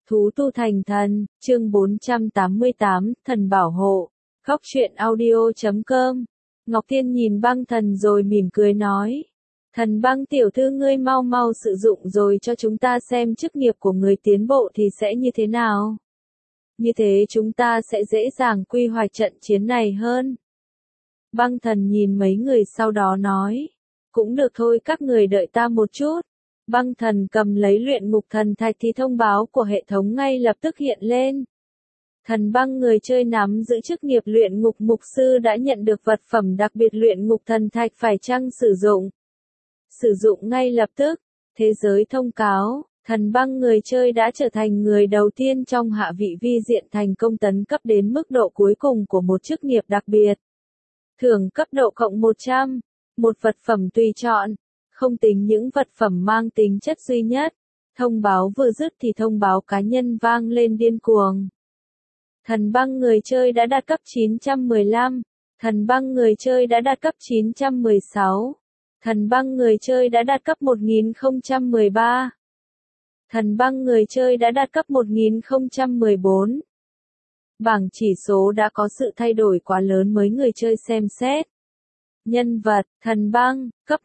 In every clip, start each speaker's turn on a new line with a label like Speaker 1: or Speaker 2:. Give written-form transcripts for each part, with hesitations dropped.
Speaker 1: Thú tu thành thần, chương 488, thần bảo hộ. Góc truyện audio.com. Ngọc Thiên nhìn băng thần rồi mỉm cười nói. Thần băng tiểu thư ngươi mau mau sử dụng rồi cho chúng ta xem chức nghiệp của người tiến bộ thì sẽ như thế nào. Như thế chúng ta sẽ dễ dàng quy hoạch trận chiến này hơn. Băng thần nhìn mấy người sau đó nói. Cũng được thôi, các người đợi ta một chút. Băng thần cầm lấy luyện ngục thần thạch thì thông báo của hệ thống ngay lập tức hiện lên. Thần băng người chơi nắm giữ chức nghiệp luyện ngục mục sư đã nhận được vật phẩm đặc biệt luyện ngục thần thạch phải chăng sử dụng. Sử dụng ngay lập tức. Thế giới thông cáo, thần băng người chơi đã trở thành người đầu tiên trong hạ vị vi diện thành công tấn cấp đến mức độ cuối cùng của một chức nghiệp đặc biệt. Thưởng cấp độ cộng 100, một vật phẩm tùy chọn. Không tính những vật phẩm mang tính chất duy nhất. Thông báo vừa dứt thì thông báo cá nhân vang lên điên cuồng. Thần băng người chơi đã đạt cấp 915. Thần băng người chơi đã đạt cấp 916. Thần băng người chơi đã đạt cấp 1013. Thần băng người chơi đã đạt cấp 1014. Bảng chỉ số đã có sự thay đổi quá lớn mới người chơi xem xét. Nhân vật, thần băng, cấp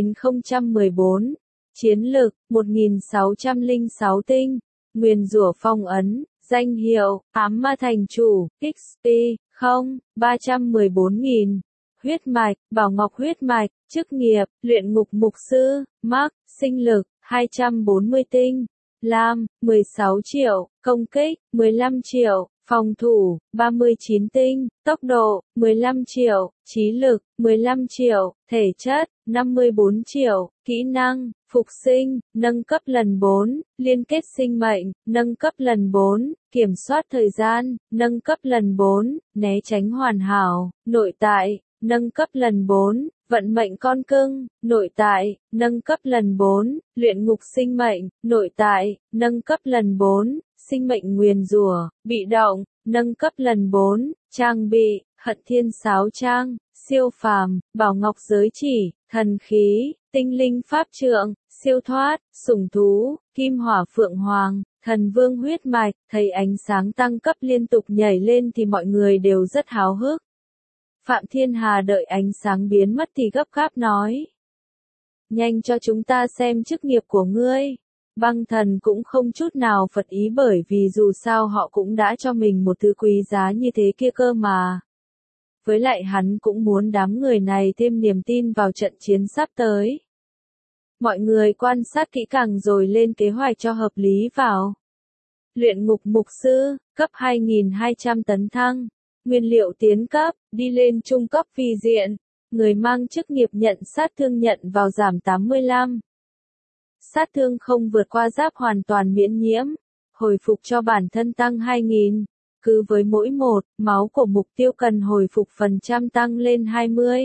Speaker 1: 1014. Chiến lực, 1606 tinh. Nguyền rủa phong ấn, danh hiệu, ám ma thành chủ, XP, 0, 314.000. Huyết mạch, bảo ngọc huyết mạch, chức nghiệp, luyện ngục mục sư, Mark, sinh lực, 240 tinh. Lam, 16 triệu, công kích, 15 triệu. Phòng thủ, 39 tinh, tốc độ, 15 triệu, trí lực, 15 triệu, thể chất, 54 triệu, kỹ năng, phục sinh, nâng cấp lần 4, liên kết sinh mệnh, nâng cấp lần 4, kiểm soát thời gian, nâng cấp lần 4, né tránh hoàn hảo, nội tại, nâng cấp lần 4, vận mệnh con cưng, nội tại, nâng cấp lần 4, luyện ngục sinh mệnh, nội tại, nâng cấp lần 4, sinh mệnh nguyền rủa, bị động, nâng cấp lần 4, trang bị, hận thiên sáo trang, siêu phàm, bảo ngọc giới chỉ, thần khí, tinh linh pháp trượng, siêu thoát, sủng thú, kim hỏa phượng hoàng, thần vương huyết mạch, thấy ánh sáng tăng cấp liên tục nhảy lên thì mọi người đều rất háo hức. Phạm Thiên Hà đợi ánh sáng biến mất thì gấp gáp nói. Nhanh cho chúng ta xem chức nghiệp của ngươi. Băng thần cũng không chút nào phật ý bởi vì dù sao họ cũng đã cho mình một thứ quý giá như thế kia cơ mà. Với lại hắn cũng muốn đám người này thêm niềm tin vào trận chiến sắp tới. Mọi người quan sát kỹ càng rồi lên kế hoạch cho hợp lý vào. Luyện ngục mục sư, cấp 2200 tấn thăng. Nguyên liệu tiến cấp, đi lên trung cấp vi diện. Người mang chức nghiệp nhận sát thương nhận vào giảm 85. Sát thương không vượt qua giáp hoàn toàn miễn nhiễm. Hồi phục cho bản thân tăng 2000. Cứ với mỗi một, máu của mục tiêu cần hồi phục phần trăm tăng lên 20.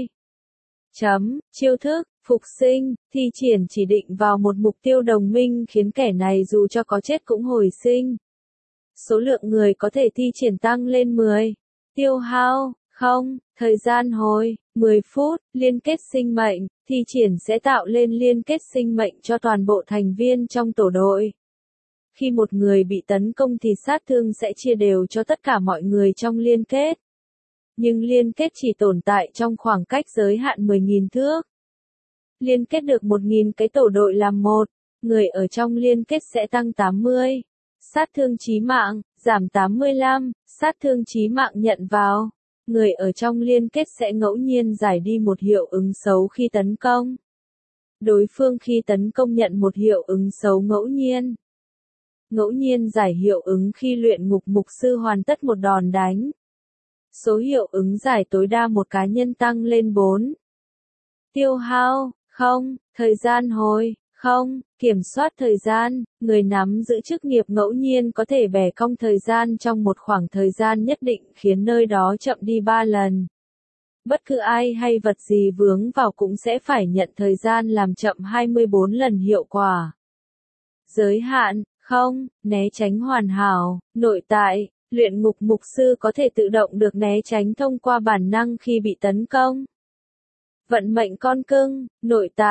Speaker 1: Chiêu thức, phục sinh, thi triển chỉ định vào một mục tiêu đồng minh khiến kẻ này dù cho có chết cũng hồi sinh. Số lượng người có thể thi triển tăng lên 10. Tiêu hao, không, thời gian hồi, 10 phút, liên kết sinh mệnh, thi triển sẽ tạo lên liên kết sinh mệnh cho toàn bộ thành viên trong tổ đội. Khi một người bị tấn công thì sát thương sẽ chia đều cho tất cả mọi người trong liên kết. Nhưng liên kết chỉ tồn tại trong khoảng cách giới hạn 10.000 thước. Liên kết được 1.000 cái tổ đội làm một, người ở trong liên kết sẽ tăng 80. Sát thương chí mạng, giảm 85, sát thương chí mạng nhận vào. Người ở trong liên kết sẽ ngẫu nhiên giải đi một hiệu ứng xấu khi tấn công. Đối phương khi tấn công nhận một hiệu ứng xấu ngẫu nhiên. Ngẫu nhiên giải hiệu ứng khi luyện ngục mục sư hoàn tất một đòn đánh. Số hiệu ứng giải tối đa một cá nhân tăng lên 4. Tiêu hao, không, thời gian hồi, không, kiểm soát thời gian, người nắm giữ chức nghiệp ngẫu nhiên có thể bẻ cong thời gian trong một khoảng thời gian nhất định khiến nơi đó chậm đi 3 lần. Bất cứ ai hay vật gì vướng vào cũng sẽ phải nhận thời gian làm chậm 24 lần hiệu quả. Giới hạn, không, né tránh hoàn hảo, nội tại, luyện ngục mục sư có thể tự động được né tránh thông qua bản năng khi bị tấn công. Vận mệnh con cưng, nội tại,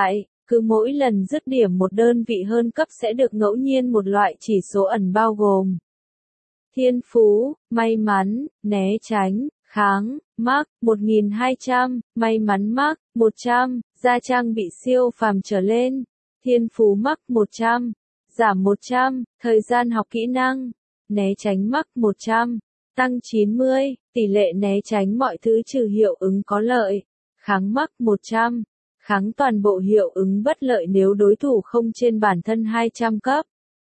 Speaker 1: Cứ mỗi lần dứt điểm một đơn vị hơn cấp sẽ được ngẫu nhiên một loại chỉ số ẩn bao gồm thiên phú, may mắn, né tránh, kháng, mắc, 1200, may mắn mắc, 100, gia trang bị siêu phàm trở lên, thiên phú mắc 100, giảm 100, thời gian học kỹ năng, né tránh mắc 100, tăng 90, tỷ lệ né tránh mọi thứ trừ hiệu ứng có lợi, kháng mắc 100, kháng toàn bộ hiệu ứng bất lợi nếu đối thủ không trên bản thân 200 cấp.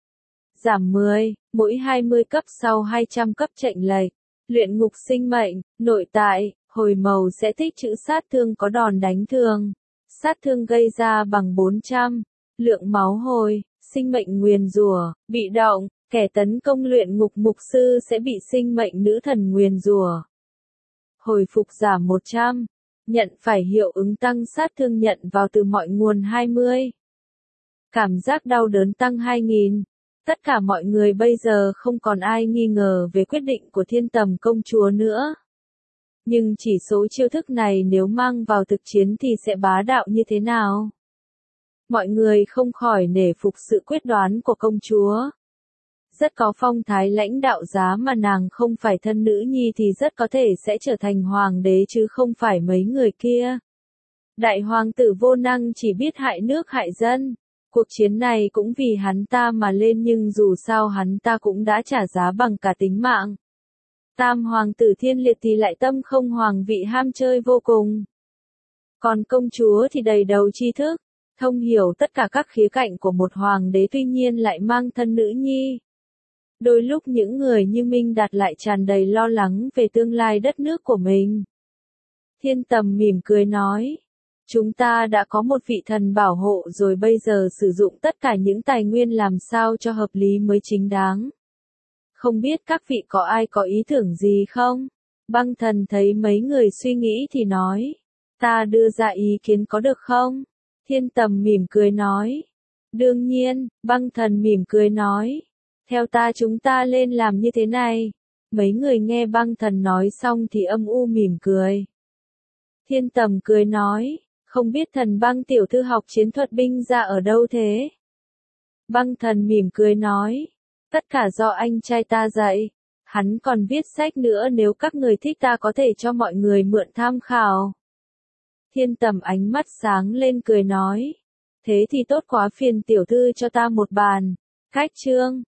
Speaker 1: Giảm 10, mỗi 20 cấp sau 200 cấp chệnh lệch. Luyện ngục sinh mệnh, nội tại, hồi màu sẽ tích trữ sát thương có đòn đánh thường. Sát thương gây ra bằng 400. Lượng máu hồi, sinh mệnh nguyền rủa, bị động, kẻ tấn công luyện ngục mục sư sẽ bị sinh mệnh nữ thần nguyền rủa. Hồi phục giảm 100. Nhận phải hiệu ứng tăng sát thương nhận vào từ mọi nguồn 20. Cảm giác đau đớn tăng 2000. Tất cả mọi người bây giờ không còn ai nghi ngờ về quyết định của Thiên Tầm công chúa nữa. Nhưng chỉ số chiêu thức này nếu mang vào thực chiến thì sẽ bá đạo như thế nào? Mọi người không khỏi nể phục sự quyết đoán của công chúa. Rất có phong thái lãnh đạo giá mà nàng không phải thân nữ nhi thì rất có thể sẽ trở thành hoàng đế chứ không phải mấy người kia. Đại hoàng tử vô năng chỉ biết hại nước hại dân. Cuộc chiến này cũng vì hắn ta mà lên nhưng dù sao hắn ta cũng đã trả giá bằng cả tính mạng. Tam hoàng tử Thiên Liệt thì lại tâm không hoàng vị ham chơi vô cùng. Còn công chúa thì đầy đầu tri thức, thông hiểu tất cả các khía cạnh của một hoàng đế tuy nhiên lại mang thân nữ nhi. Đôi lúc những người như Minh Đạt lại tràn đầy lo lắng về tương lai đất nước của mình. Thiên Tầm mỉm cười nói. Chúng ta đã có một vị thần bảo hộ rồi bây giờ sử dụng tất cả những tài nguyên làm sao cho hợp lý mới chính đáng. Không biết các vị có ai có ý tưởng gì không? Băng thần thấy mấy người suy nghĩ thì nói. Ta đưa ra ý kiến có được không? Thiên Tầm mỉm cười nói. Đương nhiên, băng thần mỉm cười nói. Theo ta chúng ta lên làm như thế này. Mấy người nghe băng thần nói xong thì âm u mỉm cười. Thiên Tầm cười nói. Không biết thần băng tiểu thư học chiến thuật binh ra ở đâu thế? Băng thần mỉm cười nói. Tất cả do anh trai ta dạy. Hắn còn viết sách nữa nếu các người thích ta có thể cho mọi người mượn tham khảo. Thiên Tầm ánh mắt sáng lên cười nói. Thế thì tốt quá phiền tiểu thư cho ta một bàn. Cách chương.